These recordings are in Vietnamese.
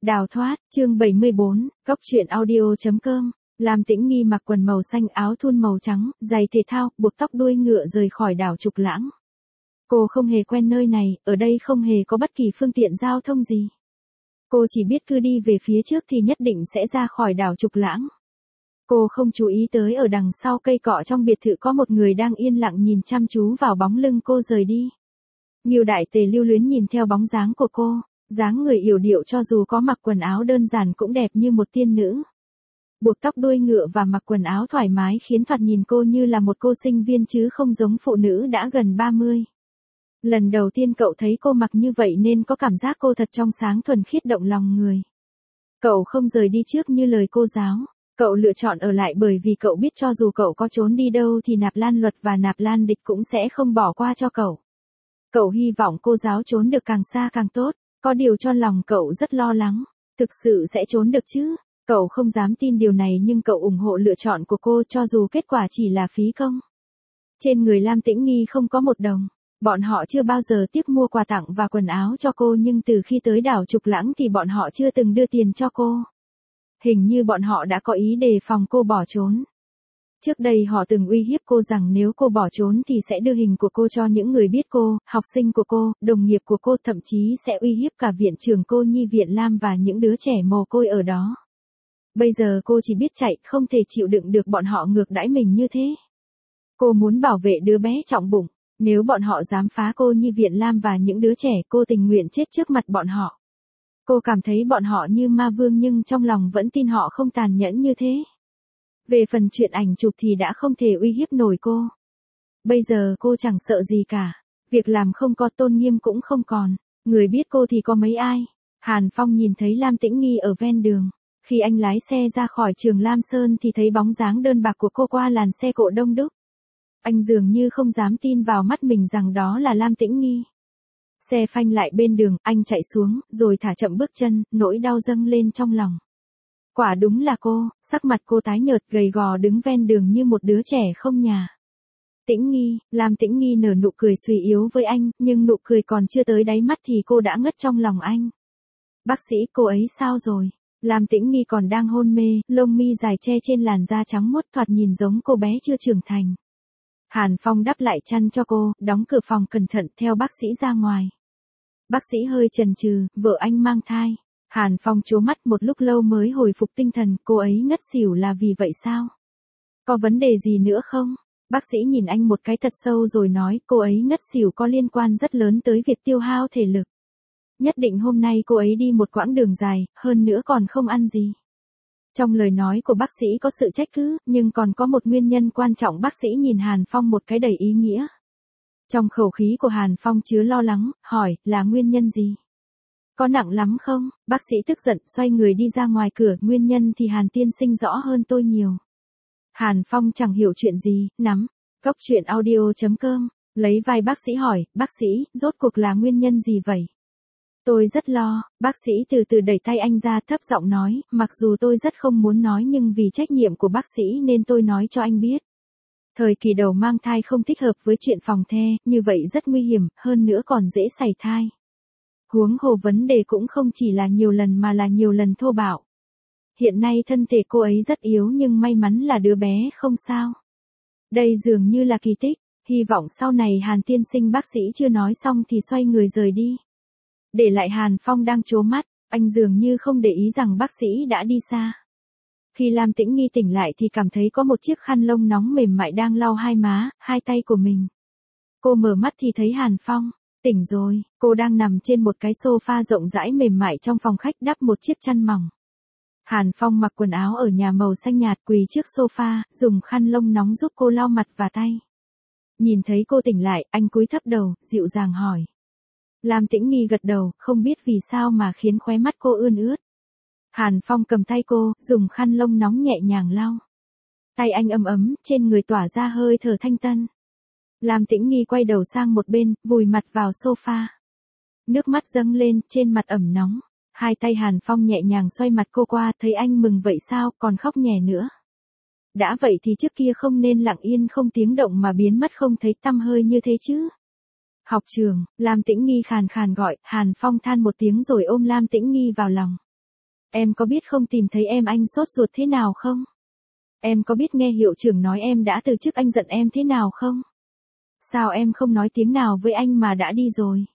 Đào thoát, chương 74, Cốc truyện audio.com. Lam Tĩnh Nghi mặc quần màu xanh, áo thun màu trắng, giày thể thao, buộc tóc đuôi ngựa rời khỏi đảo Trục Lãng. Cô không hề quen nơi này, ở đây không hề có bất kỳ phương tiện giao thông gì. Cô chỉ biết cứ đi về phía trước thì nhất định sẽ ra khỏi đảo Trục Lãng. Cô không chú ý tới ở đằng sau cây cọ trong biệt thự có một người đang yên lặng nhìn chăm chú vào bóng lưng cô rời đi. Ngưu Đại Tề lưu luyến nhìn theo bóng dáng của cô, dáng người yểu điệu cho dù có mặc quần áo đơn giản cũng đẹp như một tiên nữ. Buộc tóc đuôi ngựa và mặc quần áo thoải mái khiến thoạt nhìn cô như là một cô sinh viên chứ không giống phụ nữ đã gần 30. Lần đầu tiên cậu thấy cô mặc như vậy nên có cảm giác cô thật trong sáng thuần khiết động lòng người. Cậu không rời đi trước như lời cô giáo. Cậu lựa chọn ở lại bởi vì cậu biết cho dù cậu có trốn đi đâu thì Nạp Lan Luật và Nạp Lan Địch cũng sẽ không bỏ qua cho cậu. Cậu hy vọng cô giáo trốn được càng xa càng tốt, có điều trong lòng cậu rất lo lắng. Thực sự sẽ trốn được chứ? Cậu không dám tin điều này nhưng cậu ủng hộ lựa chọn của cô cho dù kết quả chỉ là phí công. Trên người Lam Tĩnh Nghi không có một đồng. Bọn họ chưa bao giờ tiếc mua quà tặng và quần áo cho cô nhưng từ khi tới đảo Trục Lãng thì bọn họ chưa từng đưa tiền cho cô. Hình như bọn họ đã có ý đề phòng cô bỏ trốn. Trước đây họ từng uy hiếp cô rằng nếu cô bỏ trốn thì sẽ đưa hình của cô cho những người biết cô, học sinh của cô, đồng nghiệp của cô, thậm chí sẽ uy hiếp cả viện trưởng cô Nhi Viện Lam và những đứa trẻ mồ côi ở đó. Bây giờ cô chỉ biết chạy, không thể chịu đựng được bọn họ ngược đãi mình như thế. Cô muốn bảo vệ đứa bé trọng bụng, nếu bọn họ dám phá cô Nhi Viện Lam và những đứa trẻ cô tình nguyện chết trước mặt bọn họ. Cô cảm thấy bọn họ như ma vương nhưng trong lòng vẫn tin họ không tàn nhẫn như thế. Về phần chuyện ảnh chụp thì đã không thể uy hiếp nổi cô. Bây giờ cô chẳng sợ gì cả. Việc làm không có, tôn nghiêm cũng không còn. Người biết cô thì có mấy ai. Hàn Phong nhìn thấy Lam Tĩnh Nghi ở ven đường. Khi anh lái xe ra khỏi trường Lam Sơn thì thấy bóng dáng đơn bạc của cô qua làn xe cộ đông đúc. Anh dường như không dám tin vào mắt mình rằng đó là Lam Tĩnh Nghi. Xe phanh lại bên đường, anh chạy xuống, rồi thả chậm bước chân, nỗi đau dâng lên trong lòng. Quả đúng là cô, sắc mặt cô tái nhợt gầy gò đứng ven đường như một đứa trẻ không nhà. Tĩnh Nghi, Lam Tĩnh Nghi nở nụ cười suy yếu với anh, nhưng nụ cười còn chưa tới đáy mắt thì cô đã ngất trong lòng anh. Bác sĩ, cô ấy sao rồi? Lam Tĩnh Nghi còn đang hôn mê, lông mi dài che trên làn da trắng muốt thoạt nhìn giống cô bé chưa trưởng thành. Hàn Phong đắp lại chăn cho cô, đóng cửa phòng cẩn thận theo bác sĩ ra ngoài. Bác sĩ hơi chần chừ, vợ anh mang thai. Hàn Phong trố mắt một lúc lâu mới hồi phục tinh thần, cô ấy ngất xỉu là vì vậy sao? Có vấn đề gì nữa không? Bác sĩ nhìn anh một cái thật sâu rồi nói, cô ấy ngất xỉu có liên quan rất lớn tới việc tiêu hao thể lực. Nhất định hôm nay cô ấy đi một quãng đường dài, hơn nữa còn không ăn gì. Trong lời nói của bác sĩ có sự trách cứ, nhưng còn có một nguyên nhân quan trọng. Bác sĩ nhìn Hàn Phong một cái đầy ý nghĩa. Trong khẩu khí của Hàn Phong chứa lo lắng, hỏi, là nguyên nhân gì? Có nặng lắm không? Bác sĩ tức giận, xoay người đi ra ngoài cửa, nguyên nhân thì Hàn tiên sinh rõ hơn tôi nhiều. Hàn Phong chẳng hiểu chuyện gì, nắm. Cốc truyện audio.com, lấy vai bác sĩ hỏi, bác sĩ, rốt cuộc là nguyên nhân gì vậy? Tôi rất lo, bác sĩ từ từ đẩy tay anh ra, thấp giọng nói, mặc dù tôi rất không muốn nói nhưng vì trách nhiệm của bác sĩ nên tôi nói cho anh biết. Thời kỳ đầu mang thai không thích hợp với chuyện phòng the, như vậy rất nguy hiểm, hơn nữa còn dễ sảy thai. Huống hồ vấn đề cũng không chỉ là nhiều lần mà là nhiều lần thô bạo. Hiện nay thân thể cô ấy rất yếu nhưng may mắn là đứa bé không sao. Đây dường như là kỳ tích, hy vọng sau này Hàn tiên sinh. Bác sĩ chưa nói xong thì xoay người rời đi. Để lại Hàn Phong đang trố mắt, anh dường như không để ý rằng bác sĩ đã đi xa. Khi Lam Tĩnh Nghi tỉnh lại thì cảm thấy có một chiếc khăn lông nóng mềm mại đang lau hai má, hai tay của mình. Cô mở mắt thì thấy Hàn Phong. Tỉnh rồi, cô đang nằm trên một cái sofa rộng rãi mềm mại trong phòng khách đắp một chiếc chăn mỏng. Hàn Phong mặc quần áo ở nhà màu xanh nhạt quỳ trước sofa, dùng khăn lông nóng giúp cô lau mặt và tay. Nhìn thấy cô tỉnh lại, anh cúi thấp đầu, dịu dàng hỏi. Lam Tĩnh Nghi gật đầu, không biết vì sao mà khiến khóe mắt cô ươn ướt. Hàn Phong cầm tay cô, dùng khăn lông nóng nhẹ nhàng lau. Tay anh ấm ấm, trên người tỏa ra hơi thở thanh tân. Lam Tĩnh Nghi quay đầu sang một bên, vùi mặt vào sofa. Nước mắt dâng lên, trên mặt ẩm nóng. Hai tay Hàn Phong nhẹ nhàng xoay mặt cô qua, thấy anh mừng vậy sao, còn khóc nhè nữa. Đã vậy thì trước kia không nên lặng yên không tiếng động mà biến mất không thấy tăm hơi như thế chứ. Học trường, Lam Tĩnh Nghi khàn khàn gọi, Hàn Phong than một tiếng rồi ôm Lam Tĩnh Nghi vào lòng. Em có biết không tìm thấy em anh sốt ruột thế nào không? Em có biết nghe hiệu trưởng nói em đã từ chức anh giận em thế nào không? Sao em không nói tiếng nào với anh mà đã đi rồi?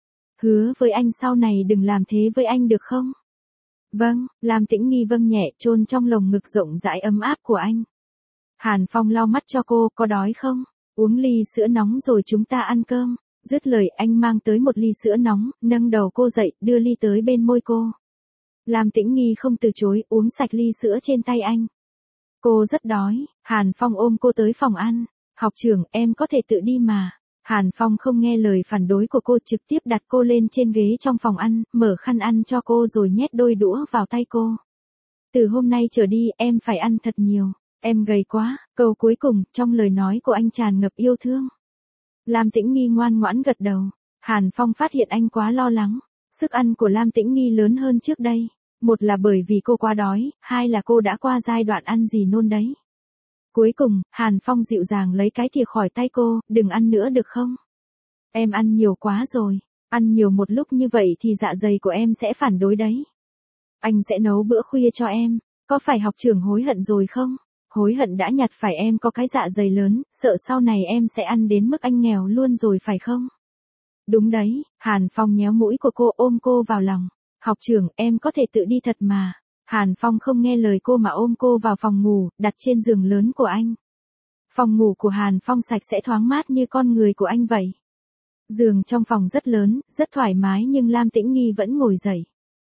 Hứa với anh sau này đừng làm thế với anh được không? Vâng, Lam Tĩnh Nghi vâng nhẹ chôn trong lồng ngực rộng rãi ấm áp của anh. Hàn Phong lau mắt cho cô, có đói không? Uống ly sữa nóng rồi chúng ta ăn cơm. Dứt lời anh mang tới một ly sữa nóng, nâng đầu cô dậy, đưa ly tới bên môi cô. Lam Tĩnh Nghi không từ chối, uống sạch ly sữa trên tay anh. Cô rất đói, Hàn Phong ôm cô tới phòng ăn. Học trưởng, em có thể tự đi mà. Hàn Phong không nghe lời phản đối của cô, trực tiếp đặt cô lên trên ghế trong phòng ăn, mở khăn ăn cho cô rồi nhét đôi đũa vào tay cô. Từ hôm nay trở đi, em phải ăn thật nhiều. Em gầy quá, câu cuối cùng, trong lời nói của anh tràn ngập yêu thương. Lam Tĩnh Nghi ngoan ngoãn gật đầu. Hàn Phong phát hiện anh quá lo lắng. Sức ăn của Lam Tĩnh Nghi lớn hơn trước đây. Một là bởi vì cô quá đói, hai là cô đã qua giai đoạn ăn gì nôn đấy. Cuối cùng, Hàn Phong dịu dàng lấy cái thìa khỏi tay cô, đừng ăn nữa được không? Em ăn nhiều quá rồi, ăn nhiều một lúc như vậy thì dạ dày của em sẽ phản đối đấy. Anh sẽ nấu bữa khuya cho em, có phải học trưởng hối hận rồi không? Hối hận đã nhặt phải em có cái dạ dày lớn, sợ sau này em sẽ ăn đến mức anh nghèo luôn rồi phải không? Đúng đấy, Hàn Phong nhéo mũi của cô ôm cô vào lòng. Học trưởng, em có thể tự đi thật mà. Hàn Phong không nghe lời cô mà ôm cô vào phòng ngủ, đặt trên giường lớn của anh. Phòng ngủ của Hàn Phong sạch sẽ thoáng mát như con người của anh vậy. Giường trong phòng rất lớn, rất thoải mái nhưng Lam Tĩnh Nghi vẫn ngồi dậy.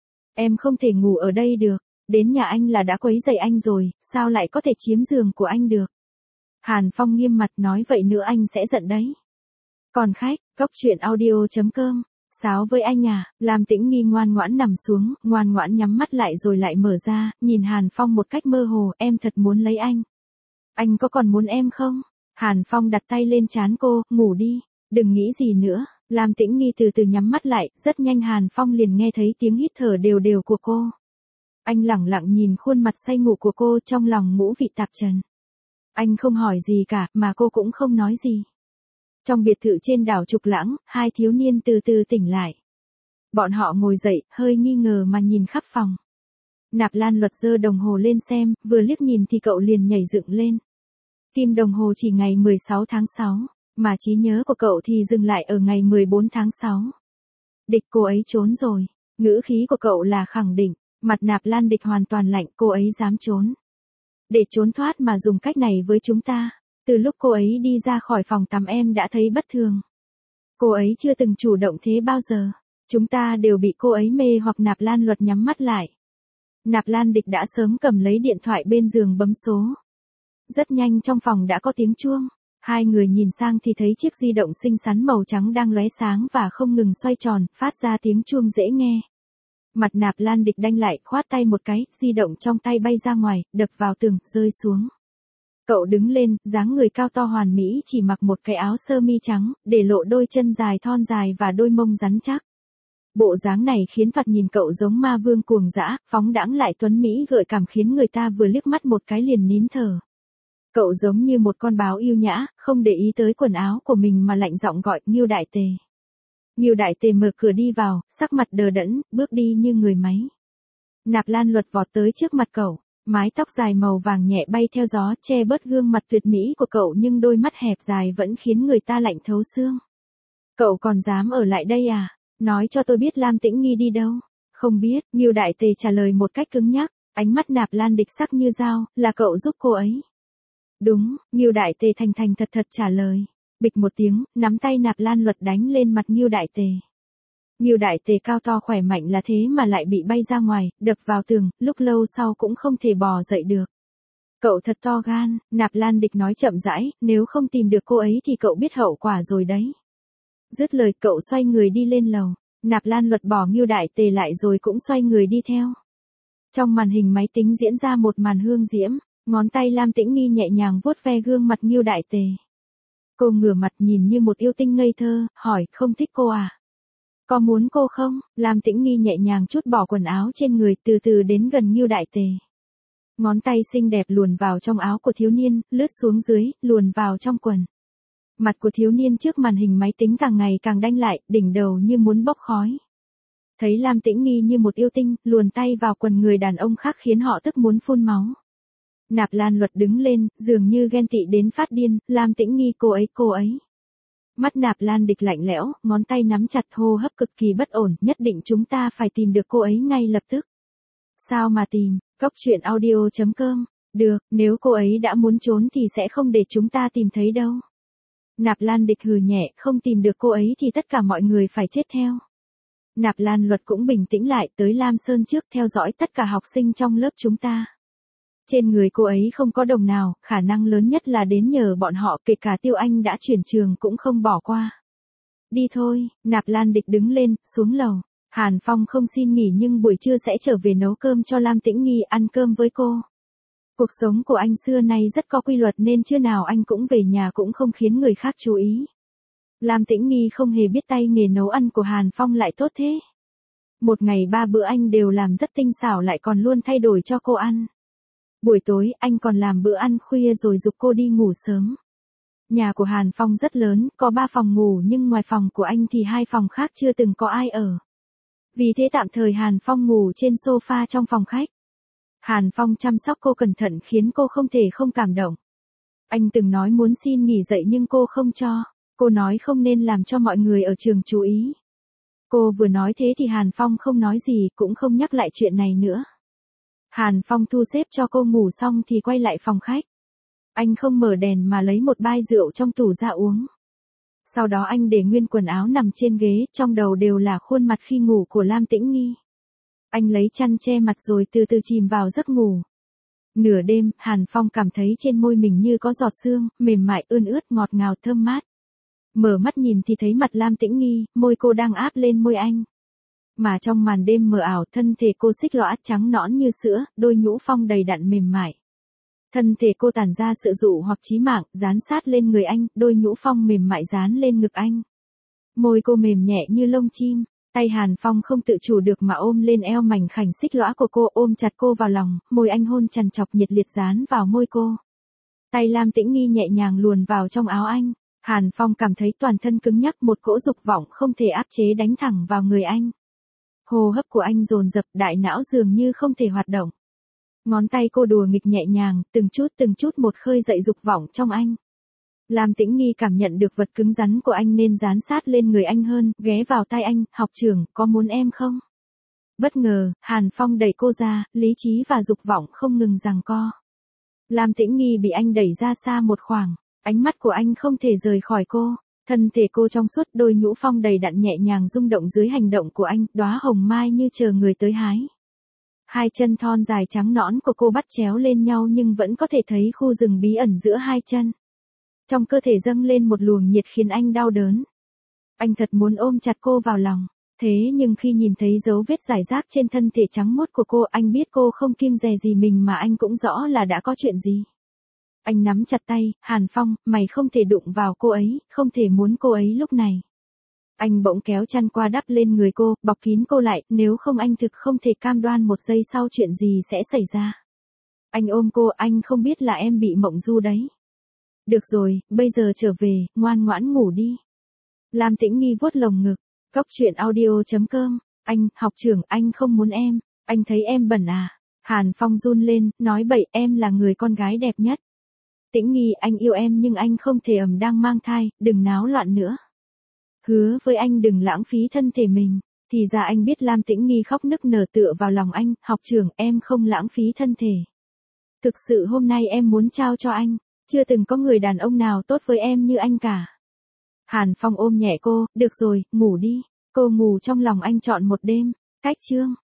Em không thể ngủ ở đây được, đến nhà anh là đã quấy rầy anh rồi, sao lại có thể chiếm giường của anh được? Hàn Phong nghiêm mặt nói vậy nữa anh sẽ giận đấy. Còn khách, cóc truyện audio.com. Sáo với anh à, Lam Tĩnh Nghi ngoan ngoãn nằm xuống, ngoan ngoãn nhắm mắt lại rồi lại mở ra, nhìn Hàn Phong một cách mơ hồ, em thật muốn lấy anh. Anh có còn muốn em không? Hàn Phong đặt tay lên trán cô, ngủ đi, đừng nghĩ gì nữa. Lam Tĩnh Nghi từ từ nhắm mắt lại, rất nhanh Hàn Phong liền nghe thấy tiếng hít thở đều đều của cô. Anh lẳng lặng nhìn khuôn mặt say ngủ của cô trong lòng ngũ vị tạp trần. Anh không hỏi gì cả, mà cô cũng không nói gì. Trong biệt thự trên đảo Trục Lãng, hai thiếu niên từ từ tỉnh lại. Bọn họ ngồi dậy, hơi nghi ngờ mà nhìn khắp phòng. Nạp Lan Luật giơ đồng hồ lên xem, vừa liếc nhìn thì cậu liền nhảy dựng lên. Kim đồng hồ chỉ ngày 16 tháng 6, mà trí nhớ của cậu thì dừng lại ở ngày 14 tháng 6. Địch, cô ấy trốn rồi. Ngữ khí của cậu là khẳng định, mặt Nạp Lan Địch hoàn toàn lạnh, cô ấy dám trốn. Để trốn thoát mà dùng cách này với chúng ta. Từ lúc cô ấy đi ra khỏi phòng tắm em đã thấy bất thường. Cô ấy chưa từng chủ động thế bao giờ. Chúng ta đều bị cô ấy mê hoặc. Nạp Lan Luật nhắm mắt lại. Nạp Lan Địch đã sớm cầm lấy điện thoại bên giường bấm số. Rất nhanh trong phòng đã có tiếng chuông. Hai người nhìn sang thì thấy chiếc di động xinh xắn màu trắng đang lóe sáng và không ngừng xoay tròn, phát ra tiếng chuông dễ nghe. Mặt Nạp Lan Địch đanh lại, khoát tay một cái, di động trong tay bay ra ngoài, đập vào tường, rơi xuống. Cậu đứng lên, dáng người cao to hoàn mỹ, chỉ mặc một cái áo sơ mi trắng, để lộ đôi chân dài thon dài và đôi mông rắn chắc. Bộ dáng này khiến thoạt nhìn cậu giống ma vương cuồng dã, phóng đãng lại tuấn mỹ gợi cảm khiến người ta vừa liếc mắt một cái liền nín thở. Cậu giống như một con báo yêu nhã, không để ý tới quần áo của mình mà lạnh giọng gọi, Ngưu Đại Tề. Ngưu Đại Tề mở cửa đi vào, sắc mặt đờ đẫn, bước đi như người máy. Nạp Lan Luật vọt tới trước mặt cậu. Mái tóc dài màu vàng nhẹ bay theo gió, che bớt gương mặt tuyệt mỹ của cậu nhưng đôi mắt hẹp dài vẫn khiến người ta lạnh thấu xương. Cậu còn dám ở lại đây à? Nói cho tôi biết Lam Tĩnh Nghi đi đâu? Không biết, Ngưu Đại Tề trả lời một cách cứng nhắc, ánh mắt Nạp Lan Địch sắc như dao, là cậu giúp cô ấy. Đúng, Ngưu Đại Tề thành thành thật thật trả lời. Bịch một tiếng, nắm tay Nạp Lan Luật đánh lên mặt Ngưu Đại Tề. Ngưu Đại Tề cao to khỏe mạnh là thế mà lại bị bay ra ngoài, đập vào tường, lúc lâu sau cũng không thể bò dậy được. Cậu thật to gan, Nạp Lan Địch nói chậm rãi, nếu không tìm được cô ấy thì cậu biết hậu quả rồi đấy. Dứt lời cậu xoay người đi lên lầu, Nạp Lan Luật bỏ Ngưu Đại Tề lại rồi cũng xoay người đi theo. Trong màn hình máy tính diễn ra một màn hương diễm, ngón tay Lam Tĩnh Nghi nhẹ nhàng vuốt ve gương mặt Ngưu Đại Tề. Cô ngửa mặt nhìn như một yêu tinh ngây thơ, hỏi, không thích cô à? Có muốn cô không? Lam Tĩnh Nghi nhẹ nhàng trút bỏ quần áo trên người, từ từ đến gần Ngưu Đại Tề. Ngón tay xinh đẹp luồn vào trong áo của thiếu niên, lướt xuống dưới, luồn vào trong quần. Mặt của thiếu niên trước màn hình máy tính càng ngày càng đanh lại, đỉnh đầu như muốn bốc khói. Thấy Lam Tĩnh Nghi như một yêu tinh, luồn tay vào quần người đàn ông khác khiến họ tức muốn phun máu. Nạp Lan Luật đứng lên, dường như ghen tị đến phát điên, Lam Tĩnh Nghi cô ấy. Mắt Nạp Lan Địch lạnh lẽo, ngón tay nắm chặt, hô hấp cực kỳ bất ổn, nhất định chúng ta phải tìm được cô ấy ngay lập tức. Sao mà tìm, Cốc truyện audio.com, được, nếu cô ấy đã muốn trốn thì sẽ không để chúng ta tìm thấy đâu. Nạp Lan Địch hừ nhẹ, không tìm được cô ấy thì tất cả mọi người phải chết theo. Nạp Lan Luật cũng bình tĩnh lại, tới Lam Sơn trước theo dõi tất cả học sinh trong lớp chúng ta. Trên người cô ấy không có đồng nào, khả năng lớn nhất là đến nhờ bọn họ, kể cả Tiêu Anh đã chuyển trường cũng không bỏ qua. Đi thôi, Nạp Lan Địch đứng lên, xuống lầu. Hàn Phong không xin nghỉ nhưng buổi trưa sẽ trở về nấu cơm cho Lam Tĩnh Nghi ăn cơm với cô. Cuộc sống của anh xưa nay rất có quy luật nên trưa nào anh cũng về nhà cũng không khiến người khác chú ý. Lam Tĩnh Nghi không hề biết tay nghề nấu ăn của Hàn Phong lại tốt thế. Một ngày 3 bữa anh đều làm rất tinh xảo lại còn luôn thay đổi cho cô ăn. Buổi tối anh còn làm bữa ăn khuya rồi giục cô đi ngủ sớm. Nhà của Hàn Phong rất lớn, có 3 phòng ngủ nhưng ngoài phòng của anh thì 2 phòng khác chưa từng có ai ở. Vì thế tạm thời Hàn Phong ngủ trên sofa trong phòng khách. Hàn Phong chăm sóc cô cẩn thận khiến cô không thể không cảm động. Anh từng nói muốn xin nghỉ dậy nhưng cô không cho. Cô nói không nên làm cho mọi người ở trường chú ý. Cô vừa nói thế thì Hàn Phong không nói gì, cũng không nhắc lại chuyện này nữa. Hàn Phong thu xếp cho cô ngủ xong thì quay lại phòng khách. Anh không mở đèn mà lấy một bai rượu trong tủ ra uống. Sau đó anh để nguyên quần áo nằm trên ghế, trong đầu đều là khuôn mặt khi ngủ của Lam Tĩnh Nghi. Anh lấy chăn che mặt rồi từ từ chìm vào giấc ngủ. Nửa đêm, Hàn Phong cảm thấy trên môi mình như có giọt sương, mềm mại, ươn ướt, ngọt ngào, thơm mát. Mở mắt nhìn thì thấy mặt Lam Tĩnh Nghi, môi cô đang áp lên môi anh. Mà trong màn đêm mờ ảo, thân thể cô xích lõa trắng nõn như sữa, đôi nhũ phong đầy đặn mềm mại. Thân thể cô tản ra sự dụ hoặc chí mạng, dán sát lên người anh, đôi nhũ phong mềm mại dán lên ngực anh. Môi cô mềm nhẹ như lông chim, tay Hàn Phong không tự chủ được mà ôm lên eo mảnh khảnh xích lõa của cô, ôm chặt cô vào lòng, môi anh hôn trằn trọc nhiệt liệt dán vào môi cô. Tay Lam Tĩnh Nghi nhẹ nhàng luồn vào trong áo anh. Hàn Phong cảm thấy toàn thân cứng nhắc, một cỗ dục vọng không thể áp chế đánh thẳng vào người anh. Hô hấp của anh dồn dập, đại não dường như không thể hoạt động. Ngón tay cô đùa nghịch nhẹ nhàng, từng chút một khơi dậy dục vọng trong anh. Lam Tĩnh Nghi cảm nhận được vật cứng rắn của anh nên dán sát lên người anh hơn, ghé vào tai anh, học trưởng, có muốn em không? Bất ngờ, Hàn Phong đẩy cô ra, lý trí và dục vọng không ngừng giằng co. Lam Tĩnh Nghi bị anh đẩy ra xa một khoảng, ánh mắt của anh không thể rời khỏi cô. Thân thể cô trong suốt, đôi nhũ phong đầy đặn nhẹ nhàng rung động dưới hành động của anh, đóa hồng mai như chờ người tới hái. Hai chân thon dài trắng nõn của cô bắt chéo lên nhau nhưng vẫn có thể thấy khu rừng bí ẩn giữa hai chân. Trong cơ thể dâng lên một luồng nhiệt khiến anh đau đớn. Anh thật muốn ôm chặt cô vào lòng. Thế nhưng khi nhìn thấy dấu vết rải rác trên thân thể trắng muốt của cô, anh biết cô không kiêng dè gì mình mà anh cũng rõ là đã có chuyện gì. Anh nắm chặt tay, Hàn Phong, mày không thể đụng vào cô ấy, không thể muốn cô ấy lúc này. Anh bỗng kéo chăn qua đắp lên người cô, bọc kín cô lại, nếu không anh thực không thể cam đoan một giây sau chuyện gì sẽ xảy ra. Anh ôm cô, anh không biết là em bị mộng du đấy. Được rồi, bây giờ trở về, ngoan ngoãn ngủ đi. Lam Tĩnh Nghi vuốt lồng ngực, Cốc truyện audio.com, anh, học trưởng, anh không muốn em, anh thấy em bẩn à. Hàn Phong run lên, nói bậy, em là người con gái đẹp nhất. Tĩnh Nghi, anh yêu em nhưng anh không thể đang mang thai, đừng náo loạn nữa. Hứa với anh đừng lãng phí thân thể mình. Thì ra anh biết. Lam Tĩnh Nghi khóc nức nở tựa vào lòng anh, học trưởng, em không lãng phí thân thể. Thực sự hôm nay em muốn trao cho anh, chưa từng có người đàn ông nào tốt với em như anh cả. Hàn Phong ôm nhẹ cô, được rồi, ngủ đi. Cô ngủ trong lòng anh trọn một đêm. Cách chương.